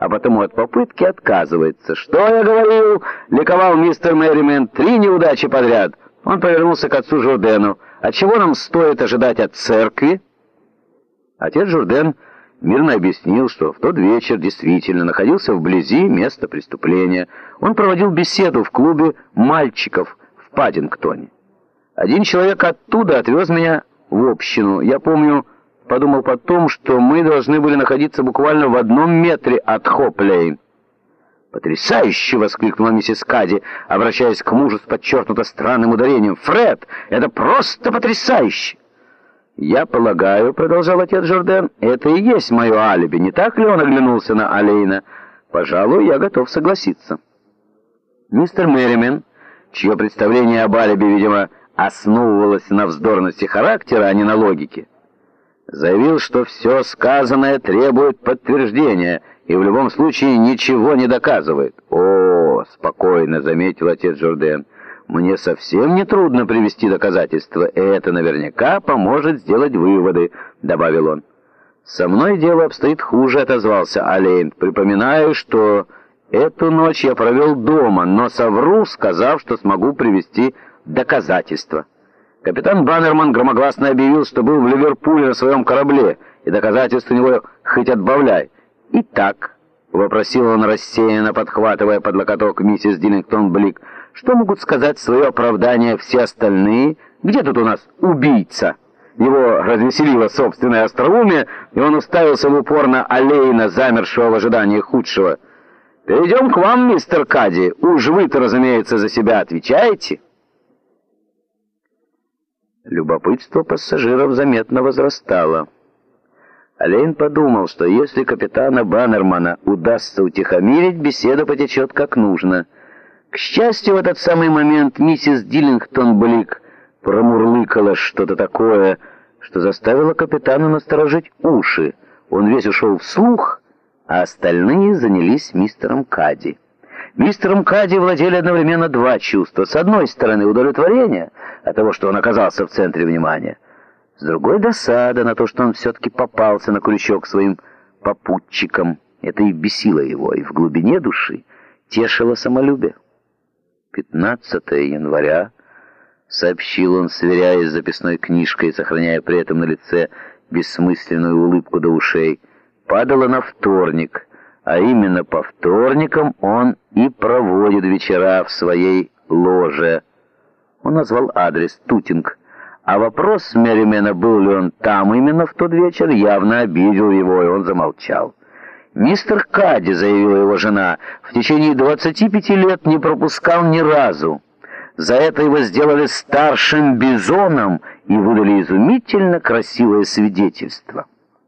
а потому от попытки отказывается. «Что я говорил?» — ликовал мистер Мерримен. «3 неудачи подряд». Он повернулся к отцу Журдену. «А чего нам стоит ожидать от церкви?» Отец Журден мирно объяснил, что в тот вечер действительно находился вблизи места преступления. Он проводил беседу в клубе мальчиков в Паддингтоне. Один человек оттуда отвез меня в общину. Я помню, подумал потом, что мы должны были находиться буквально в 1 метре от Хоп-Лейн. «Потрясающе!» — воскликнула миссис Кадди, обращаясь к мужу с подчеркнуто странным ударением. «Фред, это просто потрясающе!» «Я полагаю, — продолжал отец Журден, — это и есть мое алиби, не так ли?» Он оглянулся на Олейна. «Пожалуй, я готов согласиться». Мистер Мерримен, чье представление об алиби, видимо, основывалось на вздорности характера, а не на логике, заявил, что все сказанное требует подтверждения и в любом случае ничего не доказывает. «О, — спокойно заметил отец Журден, — мне совсем не трудно привести доказательства, и это наверняка поможет сделать выводы», — добавил он. «Со мной дело обстоит хуже», — отозвался Олейн. «Припоминаю, что эту ночь я провел дома, но совру, сказав, что смогу привести доказательства. Капитан Баннерман громогласно объявил, что был в Ливерпуле на своем корабле, и доказательств у него хоть отбавляй. Итак, — вопросил он рассеянно, подхватывая под локоток миссис Диллингтон-Блик, — что могут сказать в свое оправдание все остальные? Где тут у нас убийца?» Его развеселило собственное остроумие, и он уставился в упор на Олейна, замершего в ожидании худшего. «Перейдем к вам, мистер Кадди. Уж вы-то, разумеется, за себя отвечаете». Любопытство пассажиров заметно возрастало. Олейн подумал, что если капитана Баннермана удастся утихомирить, беседа потечет как нужно. К счастью, в этот самый момент миссис Диллингтон-Блик промурлыкала что-то такое, что заставило капитана насторожить уши. Он весь ушел вслух, а остальные занялись мистером Кадди. Мистером Кадди владели одновременно 2 чувства. С одной стороны, удовлетворение от того, что он оказался в центре внимания. С другой, досада на то, что он все-таки попался на крючок своим попутчикам. Это и бесило его, и в глубине души тешило самолюбие. 15 января, сообщил он, сверяясь с записной книжкой и сохраняя при этом на лице бессмысленную улыбку до ушей, падало на вторник, а именно по вторникам он и проводит вечера в своей ложе. Он назвал адрес Тутинг, а вопрос Мерримена, был ли он там именно в тот вечер, явно обидел его, и он замолчал. «Мистер Кадди, — заявила его жена, — в течение 25 лет не пропускал ни разу. За это его сделали старшим бизоном и выдали изумительно красивое свидетельство».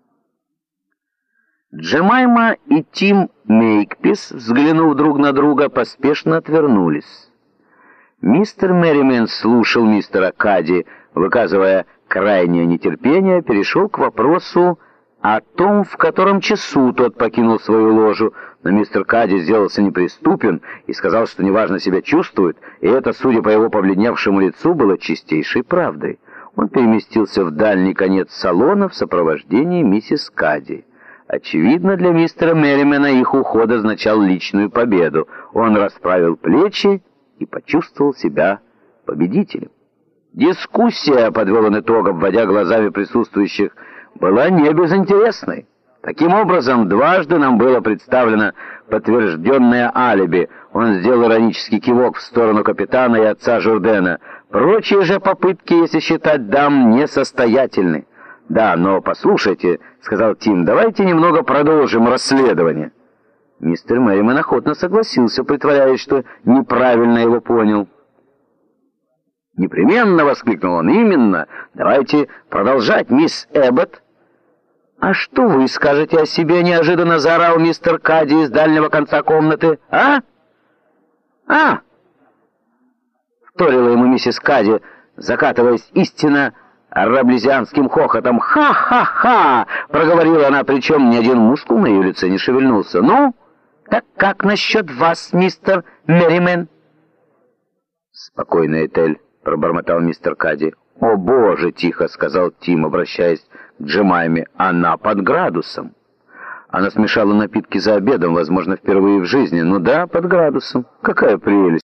Джемайма и Тим Мейкпис, взглянув друг на друга, поспешно отвернулись. Мистер Мерримен слушал мистера Кадди, выказывая крайнее нетерпение, перешел к вопросу о том, в котором часу тот покинул свою ложу, но мистер Кадди сделался неприступен и сказал, что неважно себя чувствует, и это, судя по его побледневшему лицу, было чистейшей правдой. Он переместился в дальний конец салона в сопровождении миссис Кадди. Очевидно, для мистера Мерримена их уход означал личную победу. Он расправил плечи и почувствовал себя победителем. Дискуссия, подвел он итог, обводя глазами присутствующих, была не безинтересной. Таким образом, дважды нам было представлено подтвержденное алиби. Он сделал иронический кивок в сторону капитана и отца Журдена. Прочие же попытки, если считать дам, несостоятельны. «Да, но послушайте, — сказал Тим, — давайте немного продолжим расследование». Мистер Мерримен охотно согласился, притворяясь, что неправильно его понял. «Непременно! — воскликнул он. — Именно! Давайте продолжать, мисс Эббот». «А что вы скажете о себе?» — неожиданно заорал мистер Кадди из дальнего конца комнаты. «А? А?» — вторила ему миссис Кадди, закатываясь истинно раблезианским хохотом. «Ха-ха-ха!» — проговорила она, причем ни один мускул на ее лице не шевельнулся. «Ну, так как насчет вас, мистер Мерримен?» «Спокойно, Этель», — пробормотал мистер Кадди. «О, Боже!» — тихо сказал Тим, обращаясь к Джемайме. «Она под градусом». Она смешала напитки за обедом, возможно, впервые в жизни. Ну да, под градусом. Какая прелесть!